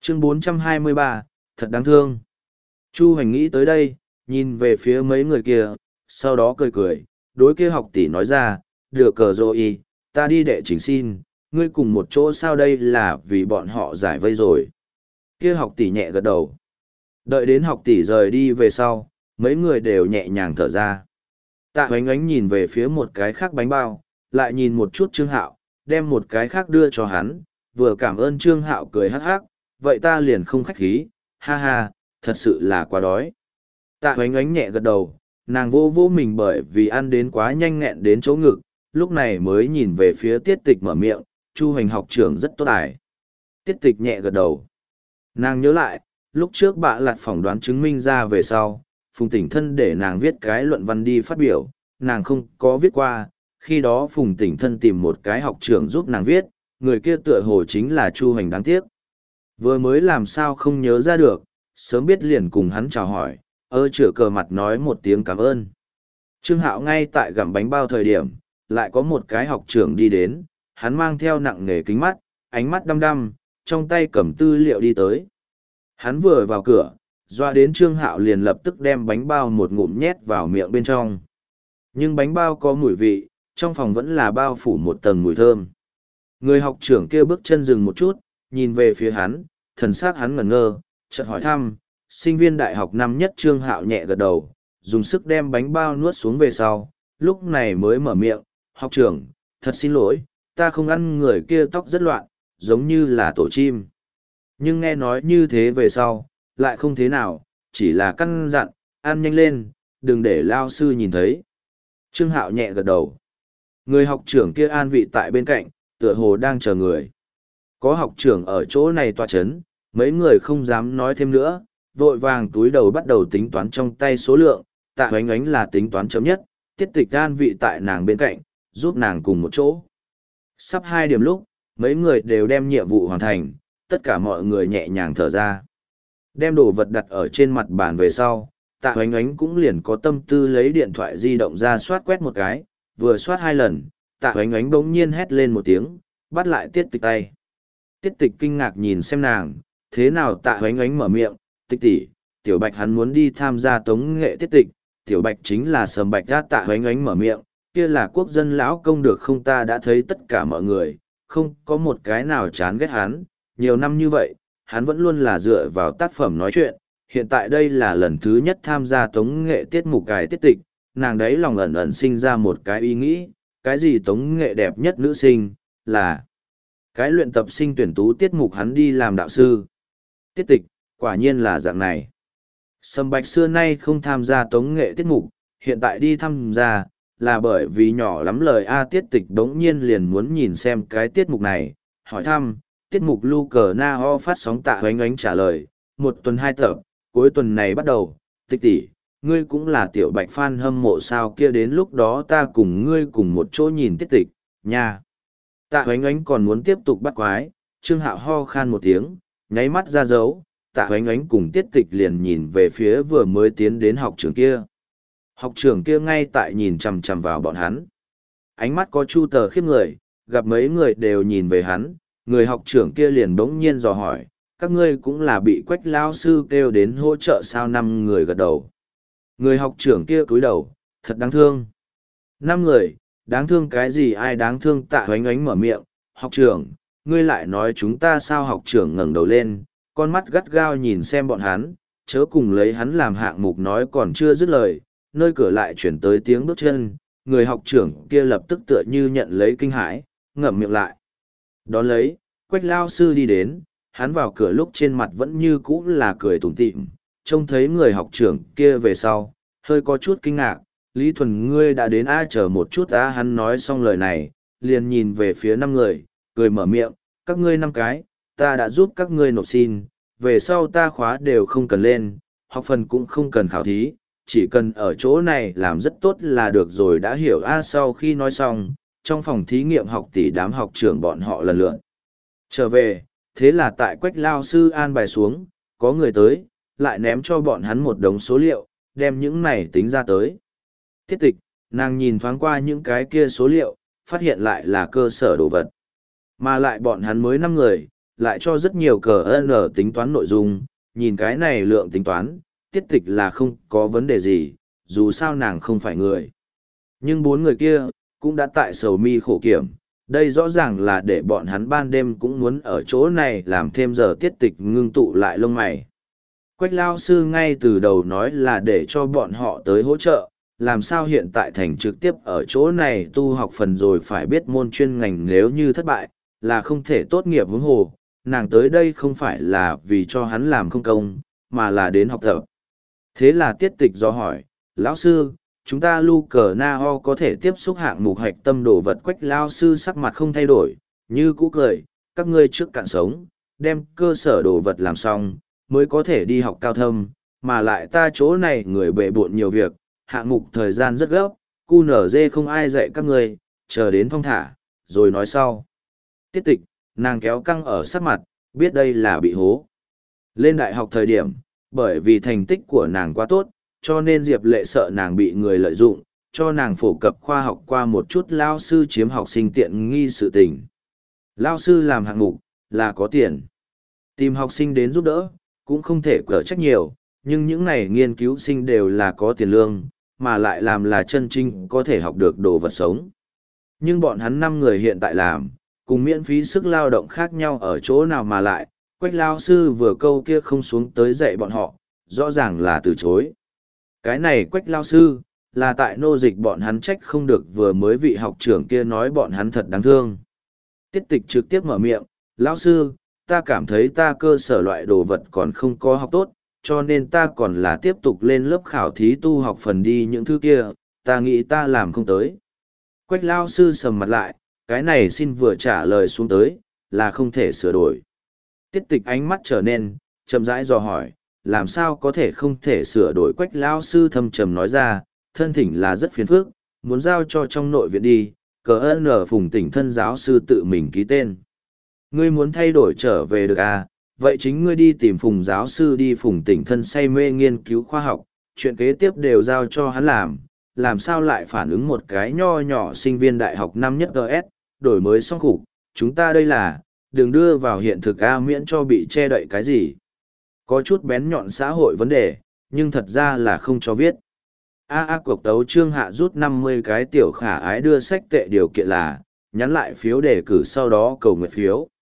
Chương 423, thật đáng thương. Chu Hoành nghĩ tới đây, nhìn về phía mấy người kia, sau đó cười cười, đối kia học tỷ nói ra, được cờ rồi, ta đi đệ trình xin, ngươi cùng một chỗ sao đây là vì bọn họ giải vây rồi. Kia học tỷ nhẹ gật đầu. Đợi đến học tỷ rời đi về sau, mấy người đều nhẹ nhàng thở ra. Tạ Hoánh Ánh nhìn về phía một cái khác bánh bao, lại nhìn một chút Trương Hạo, đem một cái khác đưa cho hắn, vừa cảm ơn Trương Hạo cười hắc hắc, vậy ta liền không khách khí, ha ha, thật sự là quá đói. Tạ Hoánh Ánh nhẹ gật đầu, nàng vô vô mình bởi vì ăn đến quá nhanh nghẹn đến chỗ ngực, lúc này mới nhìn về phía Tiết Tịch mở miệng, Chu Hoành học trưởng rất tốt ải. Tiết Tịch nhẹ gật đầu. Nàng nhớ lại, lúc trước bạ lạt phỏng đoán chứng minh ra về sau, Phùng Tỉnh Thân để nàng viết cái luận văn đi phát biểu, nàng không có viết qua, khi đó Phùng Tỉnh Thân tìm một cái học trưởng giúp nàng viết, người kia tựa hồ chính là Chu Hoành đáng tiếc. Vừa mới làm sao không nhớ ra được, sớm biết liền cùng hắn chào hỏi, chữa cờ mặt nói một tiếng cảm ơn. Trương Hạo ngay tại gặm bánh bao thời điểm, lại có một cái học trưởng đi đến, hắn mang theo nặng nề kính mắt, ánh mắt đăm đăm, trong tay cầm tư liệu đi tới. Hắn vừa vào cửa, doa đến Trương Hạo liền lập tức đem bánh bao một ngụm nhét vào miệng bên trong. Nhưng bánh bao có mùi vị, trong phòng vẫn là bao phủ một tầng mùi thơm. Người học trưởng kia bước chân dừng một chút, nhìn về phía hắn, thần sắc hắn ngẩn ngơ, chợt hỏi thăm, sinh viên đại học năm nhất Trương Hạo nhẹ gật đầu, dùng sức đem bánh bao nuốt xuống về sau, lúc này mới mở miệng, học trưởng, thật xin lỗi, ta không ăn người kia tóc rất loạn, giống như là tổ chim. Nhưng nghe nói như thế về sau, lại không thế nào, chỉ là căn dặn, ăn nhanh lên, đừng để lao sư nhìn thấy. Trương Hạo nhẹ gật đầu. Người học trưởng kia an vị tại bên cạnh, tựa hồ đang chờ người. Có học trưởng ở chỗ này tọa chấn, mấy người không dám nói thêm nữa, vội vàng túi đầu bắt đầu tính toán trong tay số lượng, Tạ Hoánh Ánh là tính toán chấm nhất, Tiết Tịch an vị tại nàng bên cạnh, giúp nàng cùng một chỗ. Sắp 2 điểm lúc, mấy người đều đem nhiệm vụ hoàn thành, tất cả mọi người nhẹ nhàng thở ra. Đem đồ vật đặt ở trên mặt bàn về sau, Tạ Hoánh Ánh cũng liền có tâm tư lấy điện thoại di động ra soát quét một cái, vừa soát 2 lần, Tạ Hoánh Ánh bỗng nhiên hét lên một tiếng, bắt lại Tiết Tịch tay. Tiết Tịch kinh ngạc nhìn xem nàng, thế nào Tạ Hoánh Ánh mở miệng, Tịch tỷ, Tiểu Bạch hắn muốn đi tham gia tống nghệ Tiết Tịch, Tiểu Bạch chính là Sầm Bạch ra. Tạ Hoánh Ánh mở miệng, kia là quốc dân lão công được không, ta đã thấy tất cả mọi người, không có một cái nào chán ghét hắn, nhiều năm như vậy, hắn vẫn luôn là dựa vào tác phẩm nói chuyện, hiện tại đây là lần thứ nhất tham gia tống nghệ tiết mục cải Tiết Tịch, nàng đấy lòng ẩn ẩn sinh ra một cái ý nghĩ, cái gì tống nghệ đẹp nhất nữ sinh, là cái luyện tập sinh tuyển tú tiết mục hắn đi làm đạo sư. Tiết Tịch, quả nhiên là dạng này. Sầm Bạch xưa nay không tham gia tống nghệ tiết mục, hiện tại đi tham gia, là bởi vì nhỏ lắm lời Tiết Tịch đống nhiên liền muốn nhìn xem cái tiết mục này, hỏi thăm, tiết mục Lu Cờ Na Ho phát sóng. Tạ Hoánh Ánh trả lời, 1 tuần 2 tập, cuối tuần này bắt đầu, Tịch tỷ, ngươi cũng là Tiểu Bạch fan hâm mộ sao, kia đến lúc đó ta cùng ngươi cùng một chỗ nhìn Tiết Tịch, nha. Tạ Hoánh Ánh còn muốn tiếp tục bắt quái, Trương Hạo ho khan một tiếng, nháy mắt ra dấu, Tạ Hoánh Ánh cùng Tiết Tịch liền nhìn về phía vừa mới tiến đến học trưởng kia. Học trưởng kia ngay tại nhìn chằm chằm vào bọn hắn. Ánh mắt có chu tờ khiếp người, gặp mấy người đều nhìn về hắn, người học trưởng kia liền bỗng nhiên dò hỏi, các ngươi cũng là bị Quách lao sư kêu đến hỗ trợ sao? 5 người gật đầu. Người học trưởng kia cúi đầu, thật đáng thương. 5 người, đáng thương cái gì, ai đáng thương? Tạ Hoánh Ánh mở miệng, học trưởng, ngươi lại nói chúng ta sao? Học trưởng ngẩng đầu lên, con mắt gắt gao nhìn xem bọn hắn, chớ cùng lấy hắn làm hạng mục nói còn chưa dứt lời, nơi cửa lại chuyển tới tiếng bước chân, người học trưởng kia lập tức tựa như nhận lấy kinh hãi, ngậm miệng lại. Đón lấy, Quách lao sư đi đến, hắn vào cửa lúc trên mặt vẫn như cũ là cười tủm tỉm, trông thấy người học trưởng kia về sau, hơi có chút kinh ngạc, Lý Thuần ngươi đã đến, chờ một chút. Hắn nói xong lời này, liền nhìn về phía 5 người, cười mở miệng, các ngươi 5 cái, ta đã giúp các ngươi nộp xin, về sau ta khóa đều không cần lên, học phần cũng không cần khảo thí, chỉ cần ở chỗ này làm rất tốt là được rồi, đã hiểu. Sau khi nói xong, trong phòng thí nghiệm học tỷ đám học trưởng bọn họ lần lượt trở về, thế là tại Quách lao sư an bài xuống, có người tới, lại ném cho bọn hắn một đống số liệu, đem những này tính ra tới. Tiết Tịch, nàng nhìn thoáng qua những cái kia số liệu, phát hiện lại là cơ sở đồ vật. Mà lại bọn hắn mới 5 người, lại cho rất nhiều cờ N tính toán nội dung, nhìn cái này lượng tính toán, tiết tịch là không có vấn đề gì, dù sao nàng không phải người. Nhưng bốn người kia, cũng đã tại sầu mi khổ kiểm, đây rõ ràng là để bọn hắn ban đêm cũng muốn ở chỗ này làm thêm giờ tiết tịch ngưng tụ lại lông mày. Quách lao sư ngay từ đầu nói là để cho bọn họ tới hỗ trợ, làm sao hiện tại thành trực tiếp ở chỗ này tu học phần rồi phải biết môn chuyên ngành, nếu như thất bại, là không thể tốt nghiệp huống hồ, nàng tới đây không phải là vì cho hắn làm không công, mà là đến học tập. Thế là tiết tịch do hỏi, lão sư, chúng ta lu cờ na ho có thể tiếp xúc hạng mục hạch tâm đồ vật. Quách lao sư sắc mặt không thay đổi, như cũ cười, các ngươi trước cạn sống, đem cơ sở đồ vật làm xong, mới có thể đi học cao thâm, mà lại ta chỗ này người bệ bộn nhiều việc, hạng mục thời gian rất gấp, cu nở dê không ai dạy các ngươi, chờ đến thong thả, rồi nói sau. Tiết tịch, nàng kéo căng ở sắc mặt, biết đây là bị hố. Lên đại học thời điểm, bởi vì thành tích của nàng quá tốt, cho nên Diệp Lệ sợ nàng bị người lợi dụng, cho nàng phổ cập khoa học qua một chút lao sư chiếm học sinh tiện nghi sự tình. Lao sư làm hạng mục, là có tiền. Tìm học sinh đến giúp đỡ, cũng không thể cỡ trách nhiều, nhưng những này nghiên cứu sinh đều là có tiền lương, mà lại làm là chân chính có thể học được đồ vật sống. Nhưng bọn hắn 5 người hiện tại làm, cùng miễn phí sức lao động khác nhau ở chỗ nào mà lại, Quách lao sư vừa câu kia không xuống tới dạy bọn họ, rõ ràng là từ chối. Cái này Quách lao sư, là tại nô dịch bọn hắn trách không được, vừa mới vị học trưởng kia nói bọn hắn thật đáng thương. Tiết tịch trực tiếp mở miệng, lão sư, ta cảm thấy ta cơ sở loại đồ vật còn không có học tốt, cho nên ta còn là tiếp tục lên lớp khảo thí tu học phần đi những thứ kia, ta nghĩ ta làm không tới. Quách lao sư sầm mặt lại, cái này xin vừa trả lời xuống tới, là không thể sửa đổi. Tiết tịch ánh mắt trở nên, chậm rãi dò hỏi, làm sao có thể không thể sửa đổi. Quách lao sư thâm trầm nói ra, thân thỉnh là rất phiền phức, muốn giao cho trong nội viện đi, cờ ơn ở Phùng Tỉnh thân giáo sư tự mình ký tên. Ngươi muốn thay đổi trở về được à, vậy chính ngươi đi tìm Phùng giáo sư đi. Phùng Tỉnh thân say mê nghiên cứu khoa học, chuyện kế tiếp đều giao cho hắn làm sao lại phản ứng một cái nho nhỏ sinh viên đại học năm nhất GS, đổi mới xong khủng, chúng ta đây là, đừng đưa vào hiện thực a, miễn cho bị che đậy cái gì. Có chút bén nhọn xã hội vấn đề, nhưng thật ra là không cho viết. Cuộc tấu trương hạ rút 50 cái tiểu khả ái đưa sách tệ, điều kiện là nhắn lại phiếu đề cử sau đó cầu nguyện phiếu.